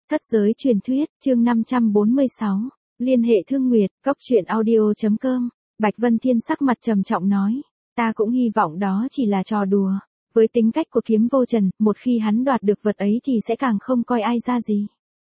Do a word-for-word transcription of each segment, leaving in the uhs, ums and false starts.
Thất giới truyền thuyết, chương năm trăm bốn mươi sáu. Liên hệ Thương Nguyệt, cốc truyện audio chấm com. Bạch Vân Thiên sắc mặt trầm trọng nói, ta cũng hy vọng đó chỉ là trò đùa. Với tính cách của Kiếm Vô Trần, một khi hắn đoạt được vật ấy thì sẽ càng không coi ai ra gì.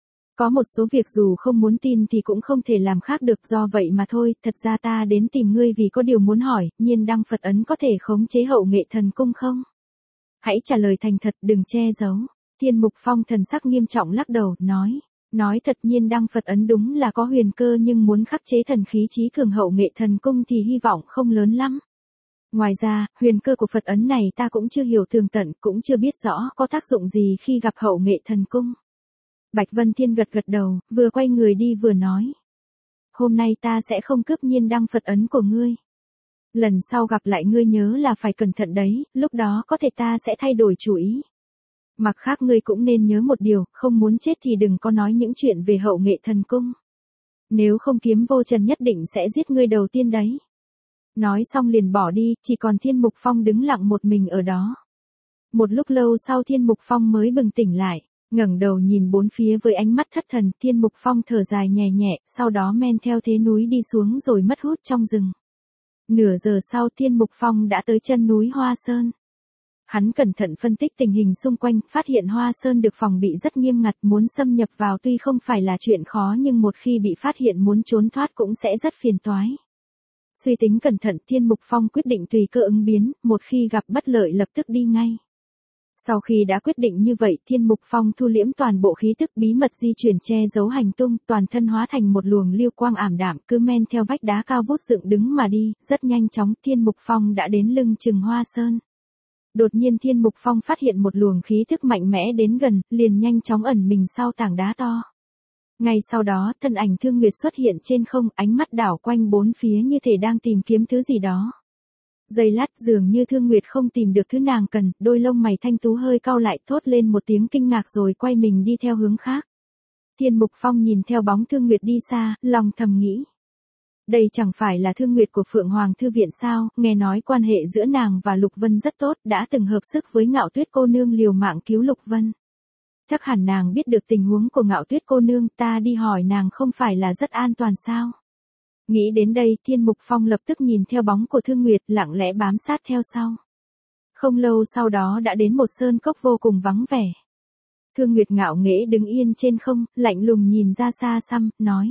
Có một số việc dù không muốn tin thì cũng không thể làm khác được, do vậy mà thôi. Thật ra ta đến tìm ngươi vì có điều muốn hỏi, Nhiên Đăng Phật ấn có thể khống chế Hậu Nghệ Thần Cung không? Hãy trả lời thành thật, đừng che giấu. Thiên Mục Phong thần sắc nghiêm trọng lắc đầu, nói, nói thật, Nhiên Đăng Phật ấn đúng là có huyền cơ, nhưng muốn khắc chế thần khí trí cường Hậu Nghệ Thần Cung thì hy vọng không lớn lắm. Ngoài ra, huyền cơ của Phật ấn này ta cũng chưa hiểu tường tận, cũng chưa biết rõ có tác dụng gì khi gặp Hậu Nghệ Thần Cung. Bạch Vân Thiên gật gật đầu, vừa quay người đi vừa nói, hôm nay ta sẽ không cướp Nhiên Đăng Phật ấn của ngươi. Lần sau gặp lại ngươi nhớ là phải cẩn thận đấy, lúc đó có thể ta sẽ thay đổi chủ ý. Mặt khác ngươi cũng nên nhớ một điều, không muốn chết thì đừng có nói những chuyện về Hậu Nghệ Thần Cung. Nếu không Kiếm Vô Trần nhất định sẽ giết ngươi đầu tiên đấy. Nói xong liền bỏ đi, chỉ còn Thiên Mục Phong đứng lặng một mình ở đó. Một lúc lâu sau Thiên Mục Phong mới bừng tỉnh lại, ngẩng đầu nhìn bốn phía với ánh mắt thất thần. Thiên Mục Phong thở dài nhẹ nhẹ, sau đó men theo thế núi đi xuống rồi mất hút trong rừng. Nửa giờ sau Thiên Mục Phong đã tới chân núi Hoa Sơn. Hắn cẩn thận phân tích tình hình xung quanh, phát hiện Hoa Sơn được phòng bị rất nghiêm ngặt, muốn xâm nhập vào tuy không phải là chuyện khó nhưng một khi bị phát hiện muốn trốn thoát cũng sẽ rất phiền toái. Suy tính cẩn thận, Thiên Mục Phong quyết định tùy cơ ứng biến, một khi gặp bất lợi lập tức đi ngay. Sau khi đã quyết định như vậy, Thiên Mục Phong thu liễm toàn bộ khí tức, bí mật di chuyển che giấu hành tung, toàn thân hóa thành một luồng lưu quang ảm đạm, cứ men theo vách đá cao vút dựng đứng mà đi. Rất nhanh chóng, Thiên Mục Phong đã đến lưng chừng Hoa Sơn. Đột nhiên Thiên Mục Phong phát hiện một luồng khí thức mạnh mẽ đến gần, liền nhanh chóng ẩn mình sau tảng đá to. Ngay sau đó, thân ảnh Thương Nguyệt xuất hiện trên không, ánh mắt đảo quanh bốn phía như thể đang tìm kiếm thứ gì đó. Giây lát dường như Thương Nguyệt không tìm được thứ nàng cần, đôi lông mày thanh tú hơi cau lại, thốt lên một tiếng kinh ngạc rồi quay mình đi theo hướng khác. Thiên Mục Phong nhìn theo bóng Thương Nguyệt đi xa, lòng thầm nghĩ. Đây chẳng phải là Thương Nguyệt của Phượng Hoàng Thư Viện sao, nghe nói quan hệ giữa nàng và Lục Vân rất tốt, đã từng hợp sức với Ngạo Tuyết cô nương liều mạng cứu Lục Vân. Chắc hẳn nàng biết được tình huống của Ngạo Tuyết cô nương, ta đi hỏi nàng không phải là rất an toàn sao? Nghĩ đến đây, Thiên Mục Phong lập tức nhìn theo bóng của Thương Nguyệt, lặng lẽ bám sát theo sau. Không lâu sau đó đã đến một sơn cốc vô cùng vắng vẻ. Thương Nguyệt ngạo nghễ đứng yên trên không, lạnh lùng nhìn ra xa xăm, nói.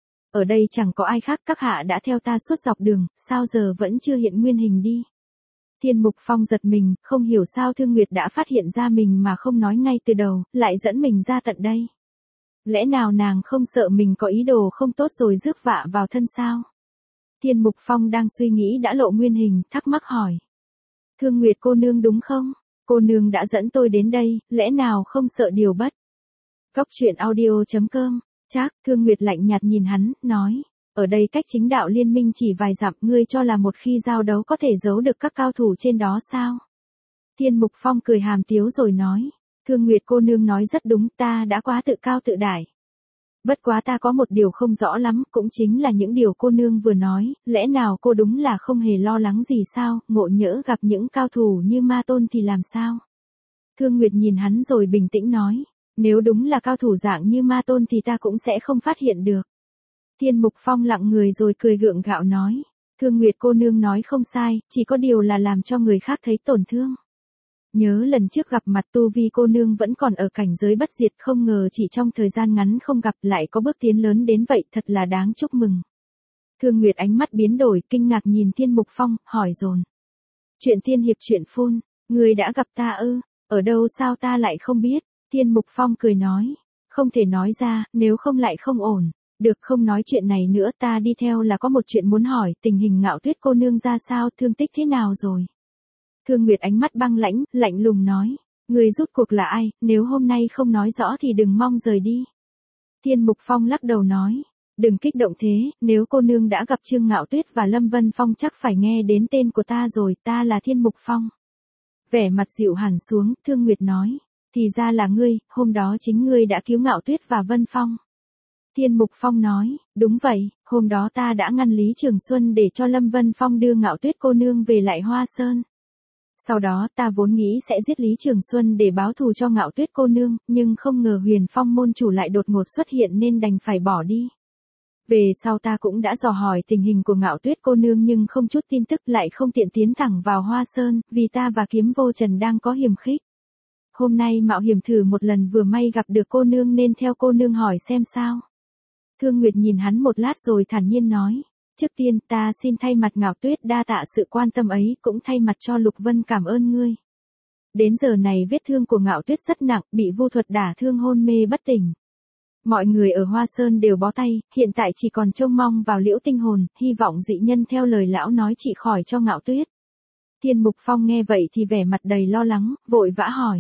Ở đây chẳng có ai khác, các hạ đã theo ta suốt dọc đường, sao giờ vẫn chưa hiện nguyên hình đi? Thiên Mục Phong giật mình, không hiểu sao Thương Nguyệt đã phát hiện ra mình mà không nói ngay từ đầu, lại dẫn mình ra tận đây. Lẽ nào nàng không sợ mình có ý đồ không tốt rồi rước vạ vào thân sao? Thiên Mục Phong đang suy nghĩ đã lộ nguyên hình, thắc mắc hỏi. Thương Nguyệt cô nương đúng không? Cô nương đã dẫn tôi đến đây, lẽ nào không sợ điều bất? Cốc truyện audio chấm com. Chắc, Thương Nguyệt lạnh nhạt nhìn hắn, nói. Ở đây cách chính đạo liên minh chỉ vài dặm, ngươi cho là một khi giao đấu có thể giấu được các cao thủ trên đó sao? Thiên Mục Phong cười hàm tiếu rồi nói. Thương Nguyệt cô nương nói rất đúng, ta đã quá tự cao tự đại. Bất quá ta có một điều không rõ lắm, cũng chính là những điều cô nương vừa nói, lẽ nào cô đúng là không hề lo lắng gì sao, ngộ nhỡ gặp những cao thủ như Ma Tôn thì làm sao? Thương Nguyệt nhìn hắn rồi bình tĩnh nói, nếu đúng là cao thủ dạng như Ma Tôn thì ta cũng sẽ không phát hiện được. Thiên Mục Phong lặng người rồi cười gượng gạo nói, Thương Nguyệt cô nương nói không sai, chỉ có điều là làm cho người khác thấy tổn thương. Nhớ lần trước gặp mặt tu vi cô nương vẫn còn ở cảnh giới bất diệt, không ngờ chỉ trong thời gian ngắn không gặp lại có bước tiến lớn đến vậy, thật là đáng chúc mừng. Thương Nguyệt ánh mắt biến đổi, kinh ngạc nhìn Thiên Mục Phong, hỏi dồn. Chuyện tiên hiệp chuyện phun, người đã gặp ta ư, ở đâu sao ta lại không biết? Thiên Mục Phong cười nói, không thể nói ra, nếu không lại không ổn. Được, không nói chuyện này nữa, ta đi theo là có một chuyện muốn hỏi, tình hình Ngạo Tuyết cô nương ra sao, thương tích thế nào rồi? Thương Nguyệt ánh mắt băng lãnh, lạnh lùng nói, người rút cuộc là ai, nếu hôm nay không nói rõ thì đừng mong rời đi. Thiên Mục Phong lắc đầu nói, đừng kích động thế, nếu cô nương đã gặp Trương Ngạo Tuyết và Lâm Vân Phong chắc phải nghe đến tên của ta rồi, ta là Thiên Mục Phong. Vẻ mặt dịu hẳn xuống, Thương Nguyệt nói, thì ra là ngươi, hôm đó chính ngươi đã cứu Ngạo Tuyết và Vân Phong. Thiên Mục Phong nói, đúng vậy, hôm đó ta đã ngăn Lý Trường Xuân để cho Lâm Vân Phong đưa Ngạo Tuyết cô nương về lại Hoa Sơn. Sau đó ta vốn nghĩ sẽ giết Lý Trường Xuân để báo thù cho Ngạo Tuyết cô nương, nhưng không ngờ Huyền Phong môn chủ lại đột ngột xuất hiện nên đành phải bỏ đi. Về sau ta cũng đã dò hỏi tình hình của Ngạo Tuyết cô nương nhưng không chút tin tức, lại không tiện tiến thẳng vào Hoa Sơn, vì ta và Kiếm Vô Trần đang có hiềm khích. Hôm nay mạo hiểm thử một lần, vừa may gặp được cô nương nên theo cô nương hỏi xem sao. Thương Nguyệt nhìn hắn một lát rồi thản nhiên nói. Trước tiên ta xin thay mặt Ngạo Tuyết đa tạ sự quan tâm ấy, cũng thay mặt cho Lục Vân cảm ơn ngươi. Đến giờ này vết thương của Ngạo Tuyết rất nặng, bị vu thuật đả thương hôn mê bất tỉnh. Mọi người ở Hoa Sơn đều bó tay, hiện tại chỉ còn trông mong vào Liễu Tinh Hồn, hy vọng dị nhân theo lời lão nói trị khỏi cho Ngạo Tuyết. Thiên Mục Phong nghe vậy thì vẻ mặt đầy lo lắng, vội vã hỏi.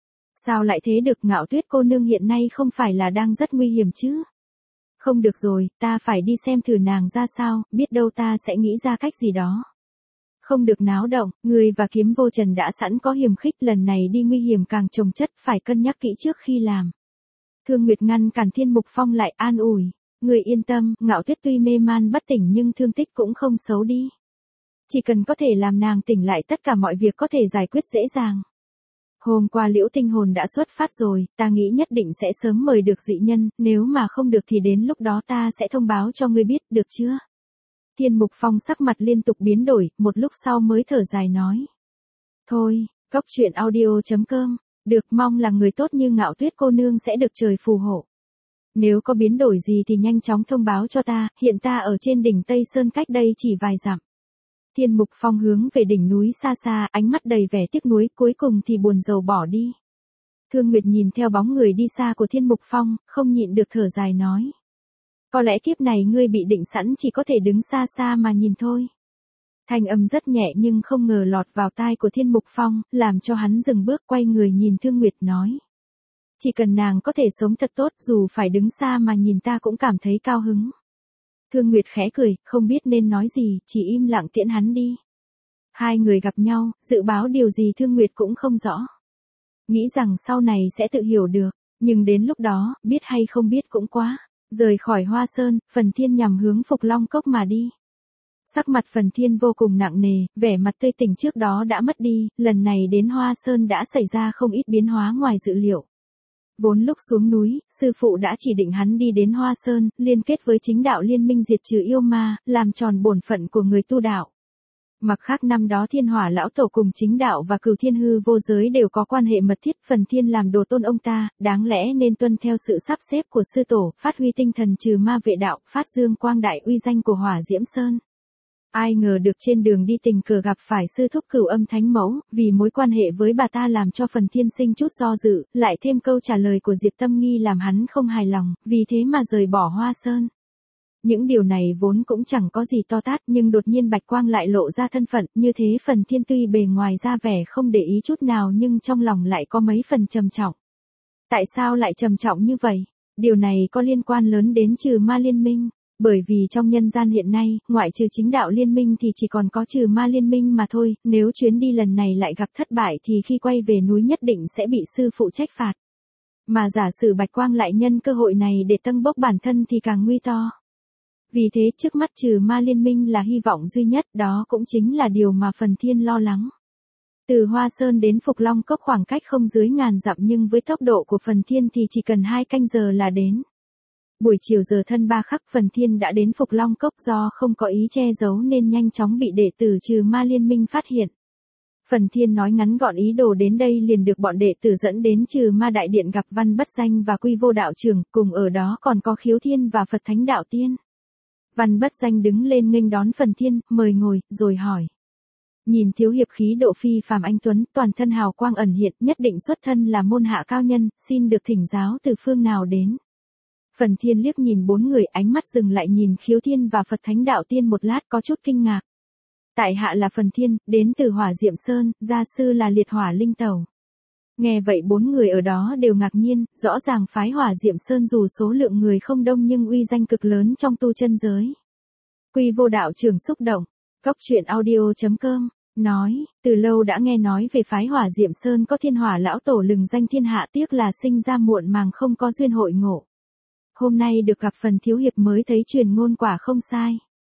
Sao lại thế được, Ngạo Tuyết cô nương hiện nay không phải là đang rất nguy hiểm chứ? Không được rồi, ta phải đi xem thử nàng ra sao, biết đâu ta sẽ nghĩ ra cách gì đó. Không được náo động, người và Kiếm Vô Trần đã sẵn có hiềm khích, lần này đi nguy hiểm càng chồng chất, phải cân nhắc kỹ trước khi làm. Thương Nguyệt ngăn cản Thiên Mục Phong lại, an ủi. Người yên tâm, Ngạo Tuyết tuy mê man bất tỉnh nhưng thương tích cũng không xấu đi. Chỉ cần có thể làm nàng tỉnh lại, tất cả mọi việc có thể giải quyết dễ dàng. Hôm qua Liễu Tinh Hồn đã xuất phát rồi, ta nghĩ nhất định sẽ sớm mời được dị nhân, nếu mà không được thì đến lúc đó ta sẽ thông báo cho ngươi biết, được chưa? Thiên Mục Phong sắc mặt liên tục biến đổi, một lúc sau mới thở dài nói. Thôi, Cốc Truyện Audio chấm com, được, mong là người tốt như Ngạo Tuyết cô nương sẽ được trời phù hộ. Nếu có biến đổi gì thì nhanh chóng thông báo cho ta, hiện ta ở trên đỉnh Tây Sơn cách đây chỉ vài dặm. Thiên Mục Phong hướng về đỉnh núi xa xa, ánh mắt đầy vẻ tiếc nuối, cuối cùng thì buồn rầu bỏ đi. Thương Nguyệt nhìn theo bóng người đi xa của Thiên Mục Phong, không nhịn được thở dài nói. Có lẽ kiếp này ngươi bị định sẵn, chỉ có thể đứng xa xa mà nhìn thôi. Thanh âm rất nhẹ nhưng không ngờ lọt vào tai của Thiên Mục Phong, làm cho hắn dừng bước, quay người nhìn Thương Nguyệt nói. Chỉ cần nàng có thể sống thật tốt, dù phải đứng xa mà nhìn ta cũng cảm thấy cao hứng. Thương Nguyệt khẽ cười, không biết nên nói gì, chỉ im lặng tiễn hắn đi. Hai người gặp nhau, dự báo điều gì Thương Nguyệt cũng không rõ. Nghĩ rằng sau này sẽ tự hiểu được, nhưng đến lúc đó, biết hay không biết cũng quá. Rời khỏi Hoa Sơn, Phần Thiên nhằm hướng Phục Long Cốc mà đi. Sắc mặt Phần Thiên vô cùng nặng nề, vẻ mặt tươi tỉnh trước đó đã mất đi, lần này đến Hoa Sơn đã xảy ra không ít biến hóa ngoài dự liệu. Vốn lúc xuống núi, sư phụ đã chỉ định hắn đi đến Hoa Sơn, liên kết với chính đạo liên minh diệt trừ yêu ma, làm tròn bổn phận của người tu đạo. Mặc khác năm đó Thiên Hỏa lão tổ cùng chính đạo và Cửu Thiên hư vô giới đều có quan hệ mật thiết, Phần Thiên làm đồ tôn ông ta, đáng lẽ nên tuân theo sự sắp xếp của sư tổ, phát huy tinh thần trừ ma vệ đạo, phát dương quang đại uy danh của Hỏa Diễm Sơn. Ai ngờ được trên đường đi tình cờ gặp phải sư thúc Cửu Âm Thánh Mẫu, vì mối quan hệ với bà ta làm cho Phần Thiên sinh chút do dự, lại thêm câu trả lời của Diệp Tâm Nghi làm hắn không hài lòng, vì thế mà rời bỏ Hoa Sơn. Những điều này vốn cũng chẳng có gì to tát, nhưng đột nhiên Bạch Quang lại lộ ra thân phận, như thế Phần Thiên tuy bề ngoài ra vẻ không để ý chút nào nhưng trong lòng lại có mấy phần trầm trọng. Tại sao lại trầm trọng như vậy? Điều này có liên quan lớn đến trừ ma liên minh. Bởi vì trong nhân gian hiện nay, ngoại trừ chính đạo liên minh thì chỉ còn có trừ ma liên minh mà thôi, nếu chuyến đi lần này lại gặp thất bại thì khi quay về núi nhất định sẽ bị sư phụ trách phạt. Mà giả sử Bạch Quang lại nhân cơ hội này để tâng bốc bản thân thì càng nguy to. Vì thế trước mắt trừ ma liên minh là hy vọng duy nhất, đó cũng chính là điều mà Phần Thiên lo lắng. Từ Hoa Sơn đến Phục Long Cốc khoảng cách không dưới ngàn dặm nhưng với tốc độ của Phần Thiên thì chỉ cần hai canh giờ là đến. Buổi chiều giờ thân ba khắc Phần Thiên đã đến Phục Long Cốc, do không có ý che giấu nên nhanh chóng bị đệ tử trừ ma liên minh phát hiện. Phần Thiên nói ngắn gọn ý đồ đến đây liền được bọn đệ tử dẫn đến trừ ma đại điện gặp Văn Bất Danh và Quy Vô đạo trưởng, cùng ở đó còn có Khiếu Thiên và Phật Thánh đạo tiên. Văn Bất Danh đứng lên nghênh đón Phần Thiên, mời ngồi, rồi hỏi. Nhìn thiếu hiệp khí độ phi phàm anh tuấn, toàn thân hào quang ẩn hiện, nhất định xuất thân là môn hạ cao nhân, xin được thỉnh giáo từ phương nào đến. Phần Thiên liếc nhìn bốn người, ánh mắt dừng lại nhìn Khiếu Thiên và Phật Thánh đạo tiên một lát, có chút kinh ngạc. Tại hạ là Phần Thiên, đến từ Hỏa Diệm Sơn, gia sư là Liệt Hỏa Linh Tẩu. Nghe vậy bốn người ở đó đều ngạc nhiên, rõ ràng phái Hỏa Diệm Sơn dù số lượng người không đông nhưng uy danh cực lớn trong tu chân giới. Quy Vô đạo trưởng xúc động, Cốc Truyện Audio chấm com, nói, từ lâu đã nghe nói về phái Hỏa Diệm Sơn có Thiên Hỏa lão tổ lừng danh thiên hạ, tiếc là sinh ra muộn màng không có duyên hội ngộ. Hôm nay được gặp Phần thiếu hiệp mới thấy truyền ngôn quả không sai.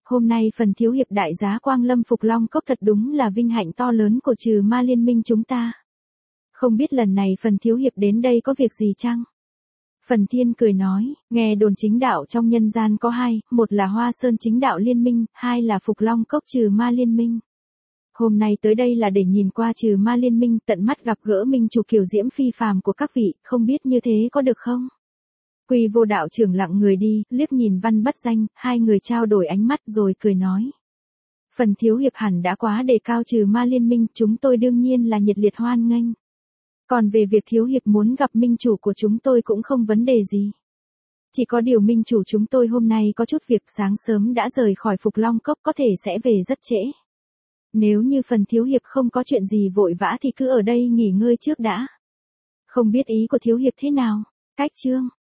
Hôm nay phần thiếu hiệp đại giá Quang Lâm Phục Long Cốc thật đúng là vinh hạnh to lớn của trừ ma liên minh chúng ta. Không biết lần này phần thiếu hiệp đến đây có việc gì chăng? Phần Thiên cười nói, nghe đồn chính đạo trong nhân gian có hai, một là Hoa Sơn chính đạo liên minh, hai là Phục Long Cốc trừ ma liên minh. Hôm nay tới đây là để nhìn qua trừ ma liên minh, tận mắt gặp gỡ minh chủ kiều diễm phi phàm của các vị, không biết như thế có được không? Quy Vô đạo trưởng lặng người đi, liếc nhìn Văn Bất Danh, hai người trao đổi ánh mắt rồi cười nói. Phần thiếu hiệp hẳn đã quá đề cao trừ ma liên minh, chúng tôi đương nhiên là nhiệt liệt hoan nghênh. Còn về việc thiếu hiệp muốn gặp minh chủ của chúng tôi cũng không vấn đề gì. Chỉ có điều minh chủ chúng tôi hôm nay có chút việc, sáng sớm đã rời khỏi Phục Long Cốc, có thể sẽ về rất trễ. Nếu như phần thiếu hiệp không có chuyện gì vội vã thì cứ ở đây nghỉ ngơi trước đã. Không biết ý của thiếu hiệp thế nào? Cách chương